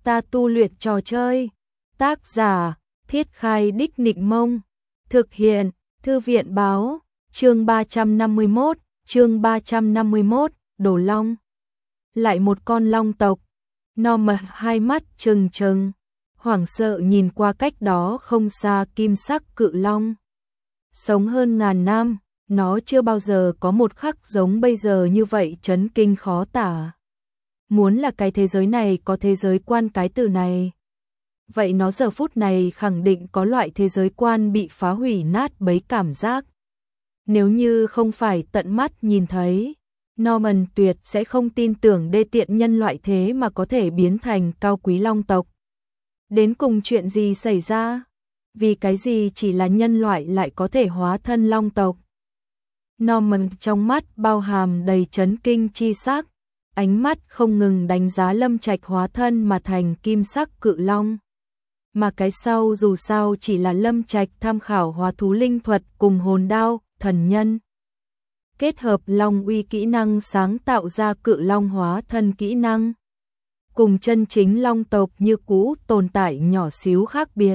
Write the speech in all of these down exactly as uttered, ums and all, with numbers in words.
ta tu luyện trò chơi. Tác giả, Thiết Khai Đích Nịnh Mông. Thực hiện, Thư viện Báo. Chương ba trăm năm mươi mốt, chương ba trăm năm mươi mốt, Đồ Long. Lại một con long tộc. Norman hai mắt trừng trừng, hoảng sợ nhìn qua cách đó không xa kim sắc cự long. Sống hơn ngàn năm, nó chưa bao giờ có một khắc giống bây giờ như vậy, chấn kinh khó tả. Muốn là cái thế giới này có thế giới quan cái từ này, vậy nó giờ phút này khẳng định có loại thế giới quan bị phá hủy nát bấy cảm giác. Nếu như không phải tận mắt nhìn thấy, Norman tuyệt sẽ không tin tưởng đê tiện nhân loại thế mà có thể biến thành cao quý long tộc. Đến cùng chuyện gì xảy ra? Vì cái gì chỉ là nhân loại lại có thể hóa thân long tộc? Norman trong mắt bao hàm đầy chấn kinh chi sắc, ánh mắt không ngừng đánh giá Lâm Trạch hóa thân mà thành kim sắc cự long. Mà cái sau dù sao chỉ là Lâm Trạch tham khảo hóa thú linh thuật cùng hồn đao, thần nhân. Kết hợp long uy kỹ năng sáng tạo ra cự long hóa thân kỹ năng. Cùng chân chính long tộc như cũ tồn tại nhỏ xíu khác biệt.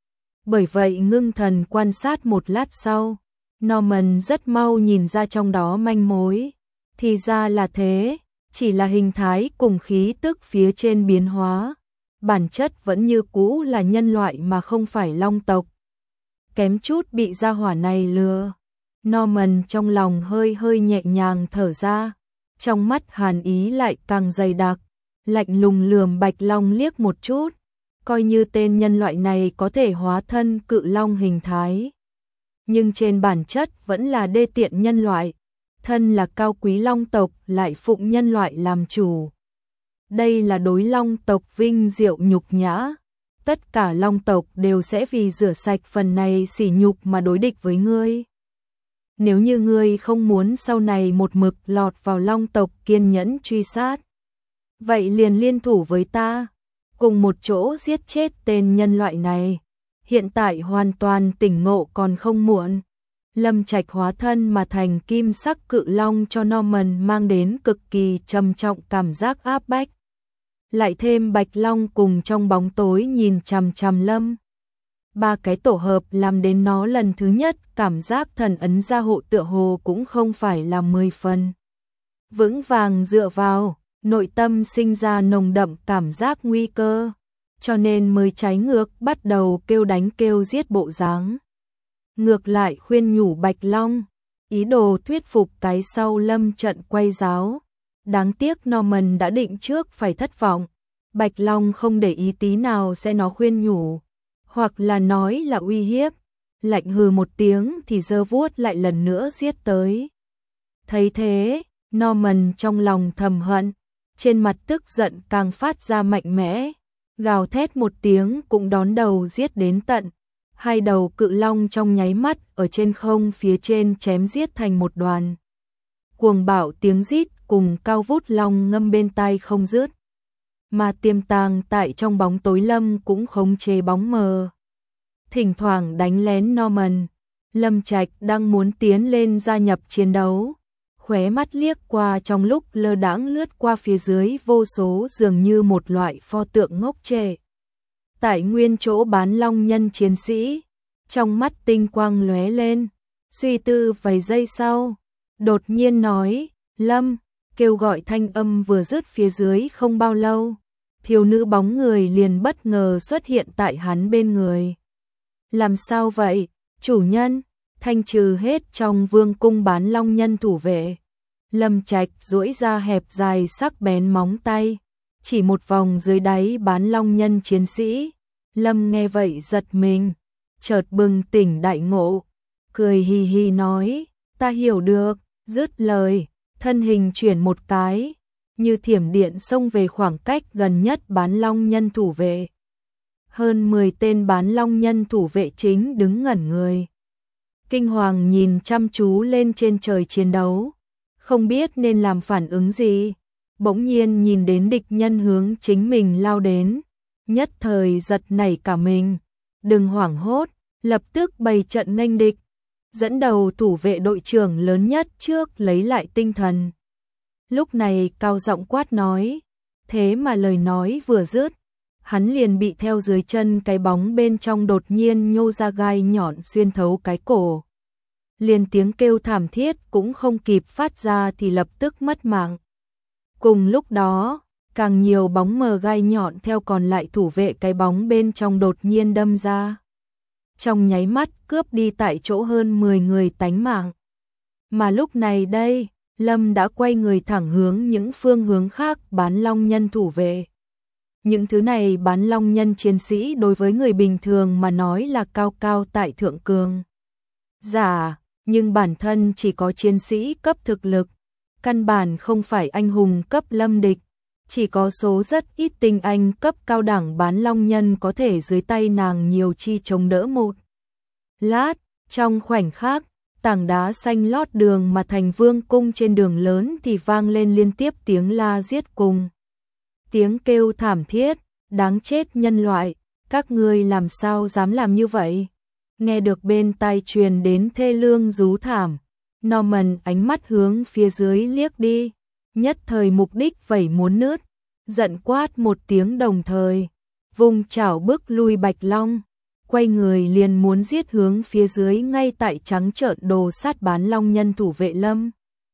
Bởi vậy ngưng thần quan sát một lát sau, Norman rất mau nhìn ra trong đó manh mối. Thì ra là thế, chỉ là hình thái cùng khí tức phía trên biến hóa. Bản chất vẫn như cũ là nhân loại mà không phải long tộc. Kém chút bị gia hỏa này lừa. Norman trong lòng hơi hơi nhẹ nhàng thở ra, trong mắt hàn ý lại càng dày đặc, lạnh lùng lườm Bạch Long liếc một chút, coi như tên nhân loại này có thể hóa thân cự long hình thái, nhưng trên bản chất vẫn là đê tiện nhân loại, thân là cao quý long tộc lại phụng nhân loại làm chủ. Đây là đối long tộc vinh diệu nhục nhã, tất cả long tộc đều sẽ vì rửa sạch phần này sỉ nhục mà đối địch với ngươi. Nếu như ngươi không muốn sau này một mực lọt vào long tộc kiên nhẫn truy sát, vậy liền liên thủ với ta, cùng một chỗ giết chết tên nhân loại này. Hiện tại hoàn toàn tỉnh ngộ còn không muộn. Lâm Trạch hóa thân mà thành kim sắc cự long cho Norman mang đến cực kỳ trầm trọng cảm giác áp bách. Lại thêm Bạch Long cùng trong bóng tối nhìn chằm chằm Lâm. Ba cái tổ hợp làm đến nó lần thứ nhất cảm giác thần ấn gia hộ tựa hồ cũng không phải là mười phần. Vững vàng dựa vào, nội tâm sinh ra nồng đậm cảm giác nguy cơ, cho nên mới trái ngược bắt đầu kêu đánh kêu giết bộ dáng. Ngược lại khuyên nhủ Bạch Long, ý đồ thuyết phục cái sau Lâm trận quay giáo. Đáng tiếc Norman đã định trước phải thất vọng. Bạch Long không để ý tí nào sẽ nó khuyên nhủ, hoặc là nói là uy hiếp, lạnh hừ một tiếng thì giơ vuốt lại lần nữa giết tới. Thấy thế, Norman trong lòng thầm hận, trên mặt tức giận càng phát ra mạnh mẽ, gào thét một tiếng cũng đón đầu giết đến tận. Hai đầu cự long trong nháy mắt ở trên không phía trên chém giết thành một đoàn. Cuồng bạo tiếng rít cùng cao vút long ngâm bên tai không dứt. Mà tiềm tàng tại trong bóng tối Lâm cũng khống chế bóng mờ. Thỉnh thoảng đánh lén Norman, Lâm Trạch đang muốn tiến lên gia nhập chiến đấu. Khóe mắt liếc qua trong lúc lơ đãng lướt qua phía dưới vô số dường như một loại pho tượng ngốc trệ. Tại nguyên chỗ bán long nhân chiến sĩ, trong mắt tinh quang lóe lên, suy tư vài giây sau, đột nhiên nói, Lâm, kêu gọi thanh âm vừa dứt phía dưới không bao lâu, thiếu nữ bóng người liền bất ngờ xuất hiện tại hắn bên người. Làm sao vậy, chủ nhân? Thanh trừ hết trong vương cung bán long nhân thủ vệ. Lâm Trạch duỗi ra hẹp dài sắc bén móng tay, chỉ một vòng dưới đáy bán long nhân chiến sĩ. Lâm nghe vậy giật mình, chợt bừng tỉnh đại ngộ, cười hì hì nói, ta hiểu được, dứt lời, thân hình chuyển một cái, như thiểm điện xông về khoảng cách gần nhất bán long nhân thủ vệ. Hơn mười tên bán long nhân thủ vệ chính đứng ngẩn người. Kinh hoàng nhìn chăm chú lên trên trời chiến đấu, không biết nên làm phản ứng gì, bỗng nhiên nhìn đến địch nhân hướng chính mình lao đến. Nhất thời giật nảy cả mình, đừng hoảng hốt, lập tức bày trận nghênh địch, dẫn đầu thủ vệ đội trưởng lớn nhất trước lấy lại tinh thần. Lúc này cao giọng quát nói, thế mà lời nói vừa dứt, hắn liền bị theo dưới chân cái bóng bên trong đột nhiên nhô ra gai nhọn xuyên thấu cái cổ. Liền tiếng kêu thảm thiết cũng không kịp phát ra thì lập tức mất mạng. Cùng lúc đó, càng nhiều bóng mờ gai nhọn theo còn lại thủ vệ cái bóng bên trong đột nhiên đâm ra. Trong nháy mắt cướp đi tại chỗ hơn mười người tánh mạng. Mà lúc này đây, Lâm đã quay người thẳng hướng những phương hướng khác bán long nhân thủ vệ. Những thứ này bán long nhân chiến sĩ đối với người bình thường mà nói là cao cao tại thượng cường giả, nhưng bản thân chỉ có chiến sĩ cấp thực lực, căn bản không phải anh hùng cấp lâm địch, chỉ có số rất ít tinh anh cấp cao đẳng bán long nhân có thể dưới tay nàng nhiều chi chống đỡ một lát. Trong khoảnh khắc, tảng đá xanh lót đường mà thành vương cung trên đường lớn thì vang lên liên tiếp tiếng la giết cùng tiếng kêu thảm thiết, đáng chết nhân loại, các ngươi làm sao dám làm như vậy? Nghe được bên tai truyền đến thê lương rú thảm, Norman ánh mắt hướng phía dưới liếc đi, nhất thời mục đích vẩy muốn nứt, giận quát một tiếng đồng thời, vùng chảo bước lui Bạch Long, quay người liền muốn giết hướng phía dưới ngay tại trắng trợn đồ sát bán long nhân thủ vệ Lâm.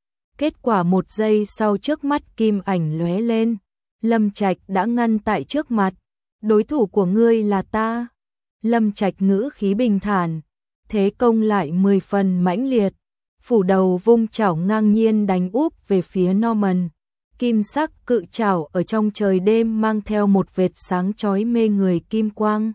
Kết quả một giây sau trước mắt kim ảnh lóe lên, Lâm Trạch đã ngăn tại trước mặt, đối thủ của ngươi là ta. Lâm Trạch ngữ khí bình thản, thế công lại mười phần mãnh liệt, phủ đầu vung chảo ngang nhiên đánh úp về phía Norman. Kim sắc cự chảo ở trong trời đêm mang theo một vệt sáng chói mê người kim quang.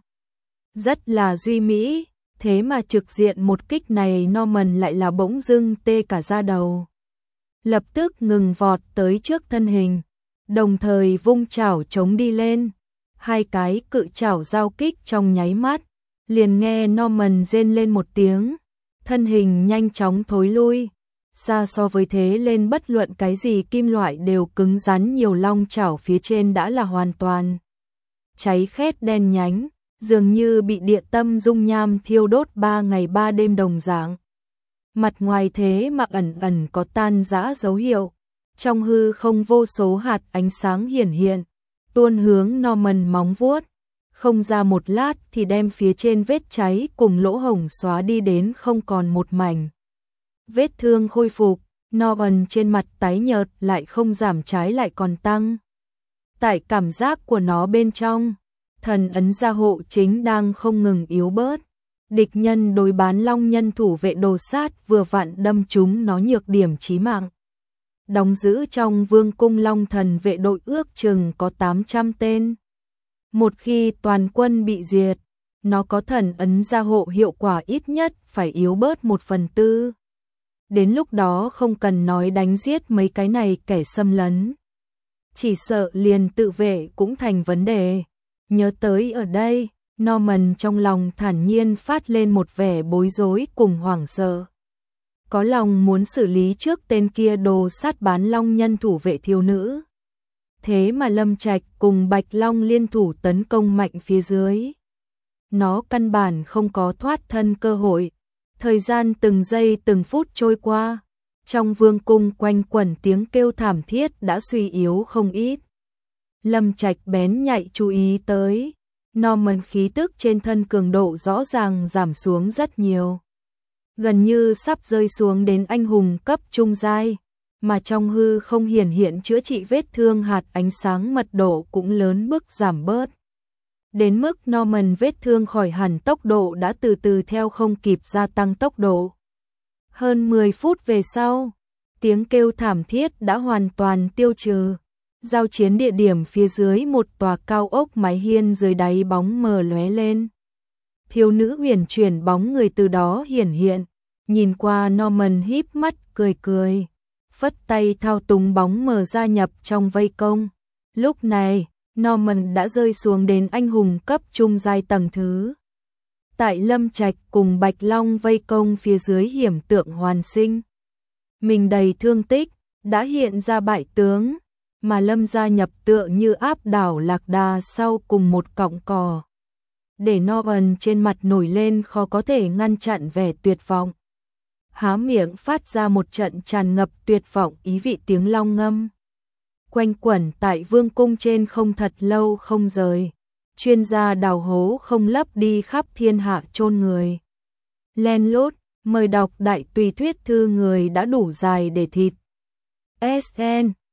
Rất là duy mỹ, thế mà trực diện một kích này Norman lại là bỗng dưng tê cả da đầu. Lập tức ngừng vọt tới trước thân hình, đồng thời vung chảo chống đi lên. Hai cái cự chảo giao kích trong nháy mắt, liền nghe Norman rên lên một tiếng, thân hình nhanh chóng thối lui. Xa so với thế lên bất luận cái gì kim loại đều cứng rắn nhiều long chảo phía trên đã là hoàn toàn cháy khét đen nhánh, dường như bị địa tâm dung nham thiêu đốt ba ngày ba đêm đồng dạng. Mặt ngoài thế mà ẩn ẩn có tan rã dấu hiệu, trong hư không vô số hạt ánh sáng hiển hiện, tuôn hướng Norman móng vuốt, không ra một lát thì đem phía trên vết cháy cùng lỗ hổng xóa đi đến không còn một mảnh. Vết thương khôi phục, Norman trên mặt tái nhợt lại không giảm trái lại còn tăng. Tại cảm giác của nó bên trong, thần ấn gia hộ chính đang không ngừng yếu bớt. Địch nhân đối bán long nhân thủ vệ đồ sát vừa vặn đâm trúng nó nhược điểm chí mạng. Đóng giữ trong vương cung long thần vệ đội ước chừng có tám trăm tên. Một khi toàn quân bị diệt, nó có thần ấn gia hộ hiệu quả ít nhất phải yếu bớt một phần tư. Đến lúc đó không cần nói đánh giết mấy cái này kẻ xâm lấn, chỉ sợ liền tự vệ cũng thành vấn đề. Nhớ tới ở đây, Norman trong lòng thản nhiên phát lên một vẻ bối rối cùng hoảng sợ. Có lòng muốn xử lý trước tên kia đồ sát bán long nhân thủ vệ thiếu nữ. Thế mà Lâm Trạch cùng Bạch Long liên thủ tấn công mạnh phía dưới. Nó căn bản không có thoát thân cơ hội. Thời gian từng giây từng phút trôi qua, trong vương cung quanh quẩn tiếng kêu thảm thiết đã suy yếu không ít. Lâm Trạch bén nhạy chú ý tới, Norman khí tức trên thân cường độ rõ ràng giảm xuống rất nhiều. Gần như sắp rơi xuống đến anh hùng cấp trung giai, mà trong hư không hiển hiện chữa trị vết thương hạt ánh sáng mật độ cũng lớn mức giảm bớt. Đến mức Norman vết thương khỏi hẳn tốc độ đã từ từ theo không kịp gia tăng tốc độ. Hơn mười phút về sau, tiếng kêu thảm thiết đã hoàn toàn tiêu trừ. Giao chiến địa điểm phía dưới một tòa cao ốc mái hiên dưới đáy bóng mờ lóe lên. Thiếu nữ huyền chuyển bóng người từ đó hiển hiện, nhìn qua Norman híp mắt cười cười, phất tay thao túng bóng mờ gia nhập trong vây công. Lúc này, Norman đã rơi xuống đến anh hùng cấp trung giai tầng thứ. Tại Lâm Trạch cùng Bạch Long vây công phía dưới hiểm tượng hoàn sinh. Mình đầy thương tích, đã hiện ra bại tướng, mà Lâm gia nhập tựa như áp đảo lạc đà sau cùng một cọng cỏ. Để Norman trên mặt nổi lên khó có thể ngăn chặn vẻ tuyệt vọng. Há miệng phát ra một trận tràn ngập tuyệt vọng ý vị tiếng long ngâm. Quanh quẩn tại vương cung trên không thật lâu không rời. chuyên gia đào hố không lấp đi khắp thiên hạ chôn người. Len lút, mời đọc đại tùy thuyết thư người đã đủ dài để thịt. ét en